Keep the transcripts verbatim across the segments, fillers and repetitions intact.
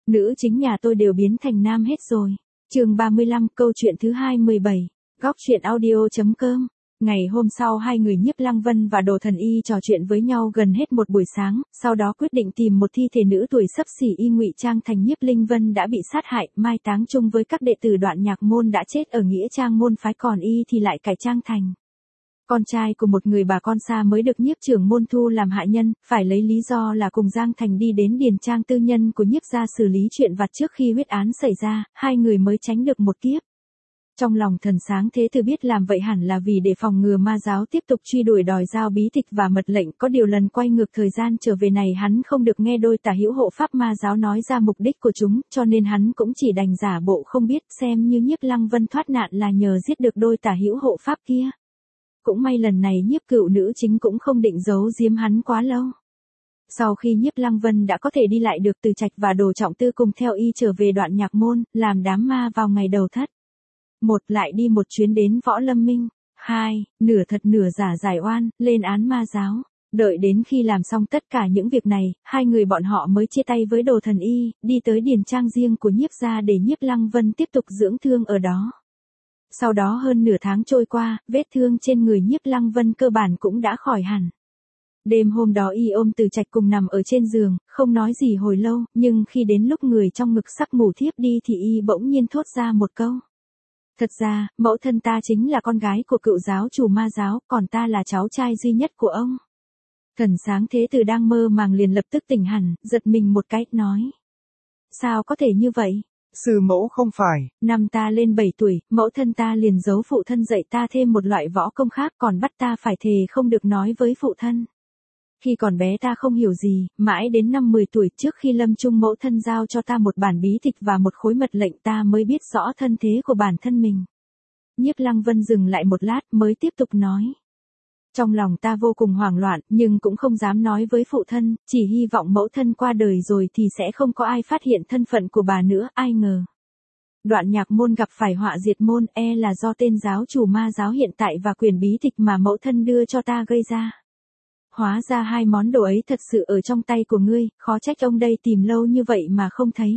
Nữ chính nhà tôi đều biến thành nam hết rồi. Chương ba mươi lăm, câu chuyện thứ hai mươi bảy. Góc truyện audio.com. Ngày hôm sau hai người Nhiếp Lăng Vân và Đồ Thần Y trò chuyện với nhau gần hết một buổi sáng, sau đó quyết định tìm một thi thể nữ tuổi xấp xỉ y ngụy trang thành Nhiếp Linh Vân đã bị sát hại, mai táng chung với các đệ tử Đoạn Nhạc môn đã chết ở nghĩa trang môn phái, còn y thì lại cải trang thành con trai của một người bà con xa mới được Nhiếp trưởng môn thu làm hạ nhân, phải lấy lý do là cùng Giang Thành đi đến điền trang tư nhân của Nhiếp gia xử lý chuyện vặt trước khi huyết án xảy ra, hai người mới tránh được một kiếp. Trong lòng Thần Sáng Thế Tử biết làm vậy hẳn là vì để phòng ngừa ma giáo tiếp tục truy đuổi đòi giao bí tịch và mật lệnh, có điều lần quay ngược thời gian trở về này hắn không được nghe đôi tả hữu hộ pháp ma giáo nói ra mục đích của chúng, cho nên hắn cũng chỉ đành giả bộ không biết, xem như Nhiếp Lăng Vân thoát nạn là nhờ giết được đôi tả hữu hộ pháp kia. Cũng may lần này Nhiếp cựu nữ chính cũng không định giấu giếm hắn quá lâu. Sau khi Nhiếp Lăng Vân đã có thể đi lại được, Từ Trạch và Đồ Trọng Tư cùng theo y trở về Đoạn Nhạc môn, làm đám ma vào ngày đầu thất. Một, lại đi một chuyến đến Võ Lâm Minh. Hai, nửa thật nửa giả giải oan, lên án ma giáo. Đợi đến khi làm xong tất cả những việc này, hai người bọn họ mới chia tay với Đồ Thần Y, đi tới điền trang riêng của Nhiếp gia để Nhiếp Lăng Vân tiếp tục dưỡng thương ở đó. Sau đó hơn nửa tháng trôi qua, vết thương trên người Nhiếp Lăng Vân cơ bản cũng đã khỏi hẳn. Đêm hôm đó y ôm Từ Trạch cùng nằm ở trên giường, không nói gì hồi lâu, nhưng khi đến lúc người trong ngực sắp ngủ thiếp đi thì y bỗng nhiên thốt ra một câu. Thật ra, mẫu thân ta chính là con gái của cựu giáo chủ ma giáo, còn ta là cháu trai duy nhất của ông. Thần Sáng Thế Tử đang mơ màng liền lập tức tỉnh hẳn, giật mình một cái, nói. Sao có thể như vậy? Sư mẫu không phải. Năm ta lên bảy tuổi, mẫu thân ta liền giấu phụ thân dạy ta thêm một loại võ công khác, còn bắt ta phải thề không được nói với phụ thân. Khi còn bé ta không hiểu gì, mãi đến năm mười tuổi trước khi lâm chung mẫu thân giao cho ta một bản bí tịch và một khối mật lệnh ta mới biết rõ thân thế của bản thân mình. Nhiếp Lăng Vân dừng lại một lát mới tiếp tục nói. Trong lòng ta vô cùng hoảng loạn, nhưng cũng không dám nói với phụ thân, chỉ hy vọng mẫu thân qua đời rồi thì sẽ không có ai phát hiện thân phận của bà nữa, ai ngờ. Đoạn Nhạc môn gặp phải họa diệt môn, e là do tên giáo chủ ma giáo hiện tại và quyển bí tịch mà mẫu thân đưa cho ta gây ra. Hóa ra hai món đồ ấy thật sự ở trong tay của ngươi, khó trách ông đây tìm lâu như vậy mà không thấy.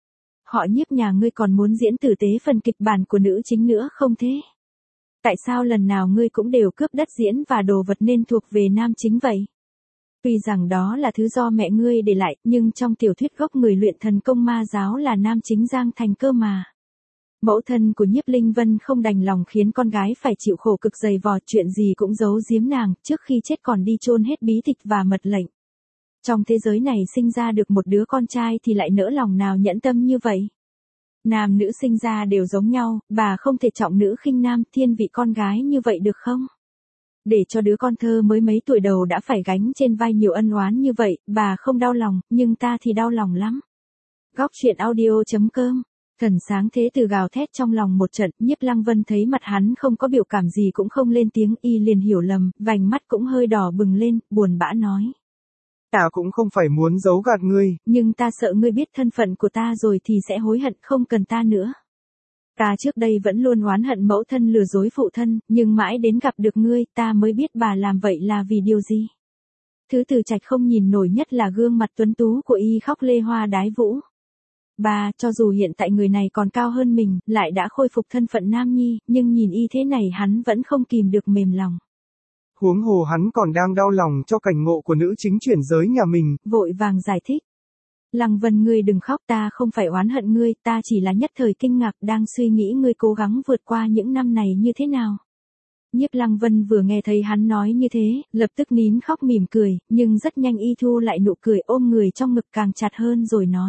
Họ Nhiếp nhà ngươi còn muốn diễn tử tế phần kịch bản của nữ chính nữa không thế? Tại sao lần nào ngươi cũng đều cướp đất diễn và đồ vật nên thuộc về nam chính vậy? Tuy rằng đó là thứ do mẹ ngươi để lại, nhưng trong tiểu thuyết gốc người luyện thần công ma giáo là nam chính Giang Thành cơ mà. Mẫu thân của Nhiếp Linh Vân không đành lòng khiến con gái phải chịu khổ cực dày vò, chuyện gì cũng giấu giếm nàng, trước khi chết còn đi chôn hết bí tịch và mật lệnh. Trong thế giới này sinh ra được một đứa con trai thì lại nỡ lòng nào nhẫn tâm như vậy? Nam nữ sinh ra đều giống nhau, bà không thể trọng nữ khinh nam, thiên vị con gái như vậy được không? Để cho đứa con thơ mới mấy tuổi đầu đã phải gánh trên vai nhiều ân oán như vậy, bà không đau lòng, nhưng ta thì đau lòng lắm. Góc truyện audio.com. Thần Sáng Thế Tử gào thét trong lòng một trận, Nhiếp Lăng Vân thấy mặt hắn không có biểu cảm gì cũng không lên tiếng, y liền hiểu lầm, vành mắt cũng hơi đỏ bừng lên, buồn bã nói. Ta cũng không phải muốn giấu gạt ngươi. Nhưng ta sợ ngươi biết thân phận của ta rồi thì sẽ hối hận, không cần ta nữa. Ta trước đây vẫn luôn oán hận mẫu thân lừa dối phụ thân, nhưng mãi đến gặp được ngươi, ta mới biết bà làm vậy là vì điều gì. Thứ Từ Trạch không nhìn nổi nhất là gương mặt tuấn tú của y khóc lê hoa đái vũ. Bà, cho dù hiện tại người này còn cao hơn mình, lại đã khôi phục thân phận nam nhi, nhưng nhìn y thế này hắn vẫn không kìm được mềm lòng. Huống hồ hắn còn đang đau lòng cho cảnh ngộ của nữ chính chuyển giới nhà mình. Vội vàng giải thích. Lăng Vân, ngươi đừng khóc, ta không phải oán hận ngươi, ta chỉ là nhất thời kinh ngạc đang suy nghĩ ngươi cố gắng vượt qua những năm này như thế nào. Nhiếp Lăng Vân vừa nghe thấy hắn nói như thế, lập tức nín khóc mỉm cười, nhưng rất nhanh y thu lại nụ cười, ôm người trong ngực càng chặt hơn rồi nói.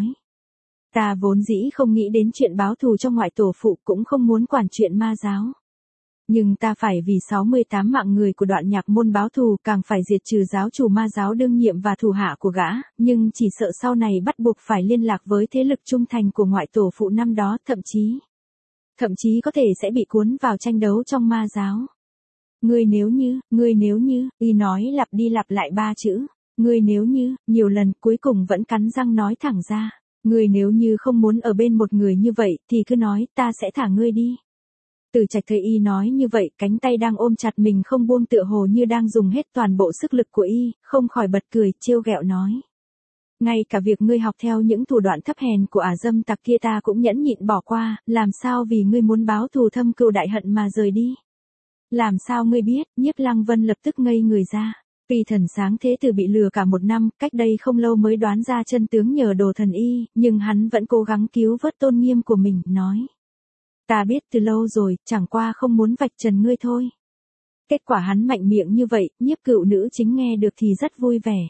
Ta vốn dĩ không nghĩ đến chuyện báo thù cho ngoại tổ phụ, cũng không muốn quản chuyện ma giáo. Nhưng ta phải vì sáu mươi tám mạng người của Đoạn Nhạc môn báo thù, càng phải diệt trừ giáo chủ ma giáo đương nhiệm và thủ hạ của gã, nhưng chỉ sợ sau này bắt buộc phải liên lạc với thế lực trung thành của ngoại tổ phụ năm đó, thậm chí, thậm chí có thể sẽ bị cuốn vào tranh đấu trong ma giáo. Ngươi nếu như, ngươi nếu như, y nói lặp đi lặp lại ba chữ, ngươi nếu như, nhiều lần cuối cùng vẫn cắn răng nói thẳng ra. Ngươi nếu như không muốn ở bên một người như vậy thì cứ nói, ta sẽ thả ngươi đi. Từ Trạch thấy y nói như vậy, cánh tay đang ôm chặt mình không buông tựa hồ như đang dùng hết toàn bộ sức lực của y, không khỏi bật cười, trêu ghẹo nói. Ngay cả việc ngươi học theo những thủ đoạn thấp hèn của ả dâm tặc kia ta cũng nhẫn nhịn bỏ qua, làm sao vì ngươi muốn báo thù thâm cừu đại hận mà rời đi. Làm sao ngươi biết, Nhiếp Lăng Vân lập tức ngây người ra. Vì thần sáng thế tử bị lừa cả một năm, cách đây không lâu mới đoán ra chân tướng nhờ đồ thần y, nhưng hắn vẫn cố gắng cứu vớt tôn nghiêm của mình, nói. Ta biết từ lâu rồi, chẳng qua không muốn vạch trần ngươi thôi. Kết quả hắn mạnh miệng như vậy, Nhiếp cựu nữ chính nghe được thì rất vui vẻ.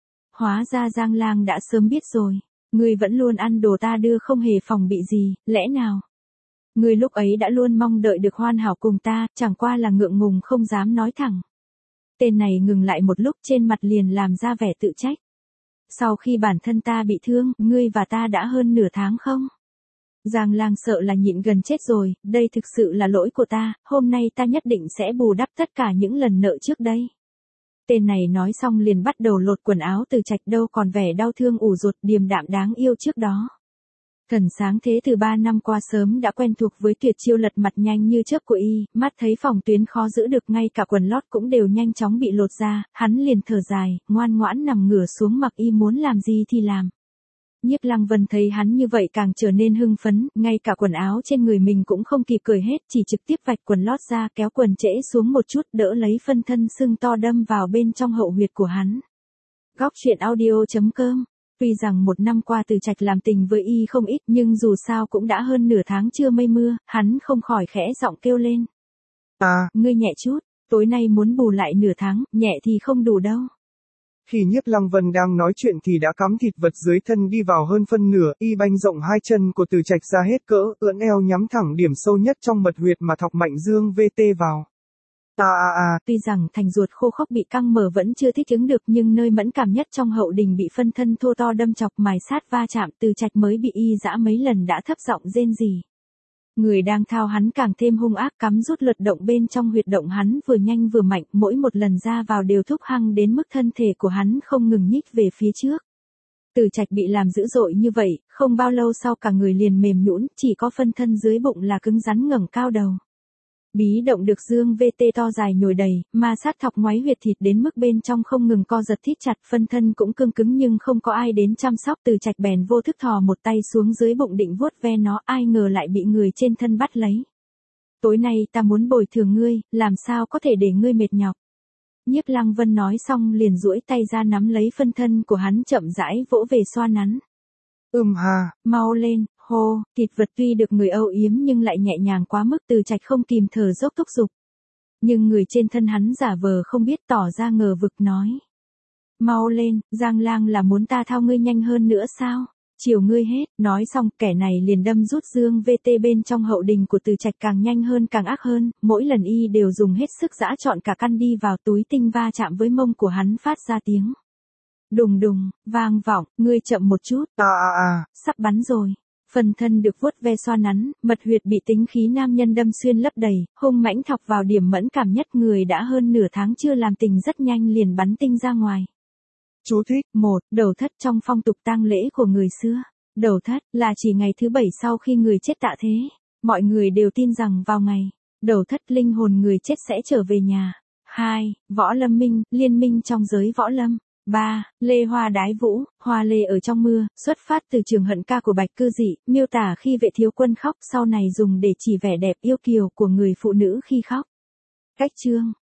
Hóa ra Giang Lang đã sớm biết rồi, ngươi vẫn luôn ăn đồ ta đưa không hề phòng bị gì, lẽ nào? Ngươi lúc ấy đã luôn mong đợi được hoàn hảo cùng ta, chẳng qua là ngượng ngùng không dám nói thẳng. Tên này ngừng lại một lúc trên mặt liền làm ra vẻ tự trách. Sau khi bản thân ta bị thương, ngươi và ta đã hơn nửa tháng không? Giang Lang sợ là nhịn gần chết rồi, đây thực sự là lỗi của ta, hôm nay ta nhất định sẽ bù đắp tất cả những lần nợ trước đây. Tên này nói xong liền bắt đầu lột quần áo Từ Trạch, đâu còn vẻ đau thương ủ rột điềm đạm đáng yêu trước đó. Thần sáng thế từ ba năm qua sớm đã quen thuộc với tuyệt chiêu lật mặt nhanh như chớp của y, mắt thấy phòng tuyến khó giữ được, ngay cả quần lót cũng đều nhanh chóng bị lột ra, hắn liền thở dài, ngoan ngoãn nằm ngửa xuống mặc y muốn làm gì thì làm. Nhiếp Lăng Vân thấy hắn như vậy càng trở nên hưng phấn, ngay cả quần áo trên người mình cũng không kịp cởi hết, chỉ trực tiếp vạch quần lót ra, kéo quần trễ xuống một chút, đỡ lấy phân thân sưng to đâm vào bên trong hậu huyệt của hắn. Góc truyện audio chấm com. Tuy rằng một năm qua Từ Trạch làm tình với y không ít, nhưng dù sao cũng đã hơn nửa tháng chưa mây mưa, hắn không khỏi khẽ giọng kêu lên. À, ngươi nhẹ chút, tối nay muốn bù lại nửa tháng, nhẹ thì không đủ đâu. Khi Nhiếp Lăng Vân đang nói chuyện thì đã cắm thịt vật dưới thân đi vào hơn phân nửa, y banh rộng hai chân của Từ Trạch ra hết cỡ, ưỡn eo nhắm thẳng điểm sâu nhất trong mật huyệt mà thọc mạnh dương vê tê vào. À à à, tuy rằng thành ruột khô khốc bị căng mở vẫn chưa thích ứng được, nhưng nơi mẫn cảm nhất trong hậu đình bị phân thân thô to đâm chọc mài sát va chạm, Từ Trạch mới bị y dã mấy lần đã thấp giọng rên rỉ. Người đang thao hắn càng thêm hung ác, cắm rút luật động bên trong huyệt động hắn vừa nhanh vừa mạnh, mỗi một lần ra vào đều thúc hăng đến mức thân thể của hắn không ngừng nhích về phía trước. Từ Trạch bị làm dữ dội như vậy, không bao lâu sau cả người liền mềm nhũn, chỉ có phân thân dưới bụng là cứng rắn ngẩng cao đầu. Bí động được dương vê tê to dài nhồi đầy, ma sát thọc ngoáy huyệt thịt đến mức bên trong không ngừng co giật thít chặt, phân thân cũng cương cứng nhưng không có ai đến chăm sóc. Từ Trạch bèn vô thức thò một tay xuống dưới bụng định vuốt ve nó, ai ngờ lại bị người trên thân bắt lấy. Tối nay ta muốn bồi thường ngươi, làm sao có thể để ngươi mệt nhọc. Nhiếp Lăng Vân nói xong liền duỗi tay ra nắm lấy phân thân của hắn chậm rãi vỗ về xoa nắn. Ừm ha, mau lên, hô, thịt vật tuy được người âu yếm nhưng lại nhẹ nhàng quá mức, Từ Trạch không kìm thở dốc thúc giục. Nhưng người trên thân hắn giả vờ không biết, tỏ ra ngờ vực nói. Mau lên, Giang Lang là muốn ta thao ngươi nhanh hơn nữa sao? Chiều ngươi hết, nói xong kẻ này liền đâm rút dương vê tê bên trong hậu đình của Từ Trạch càng nhanh hơn càng ác hơn, mỗi lần y đều dùng hết sức dã trọn cả căn đi vào túi tinh va chạm với mông của hắn phát ra tiếng. Đùng đùng, vang vọng, ngươi chậm một chút. À à à, sắp bắn rồi. Phần thân được vuốt ve xoa nắn, mật huyệt bị tính khí nam nhân đâm xuyên lấp đầy, hung mãnh thọc vào điểm mẫn cảm nhất, người đã hơn nửa tháng chưa làm tình rất nhanh liền bắn tinh ra ngoài. Chú thích. một. Đầu thất trong phong tục tang lễ của người xưa. Đầu thất là chỉ ngày thứ bảy sau khi người chết tạ thế. Mọi người đều tin rằng vào ngày đầu thất linh hồn người chết sẽ trở về nhà. hai. Võ lâm minh, liên minh trong giới võ lâm. ba. Lê hoa đái vũ, hoa lê ở trong mưa, xuất phát từ trường hận ca của Bạch Cư Dị, miêu tả khi Vệ Thiếu Quân khóc, sau này dùng để chỉ vẻ đẹp yêu kiều của người phụ nữ khi khóc. Cách chương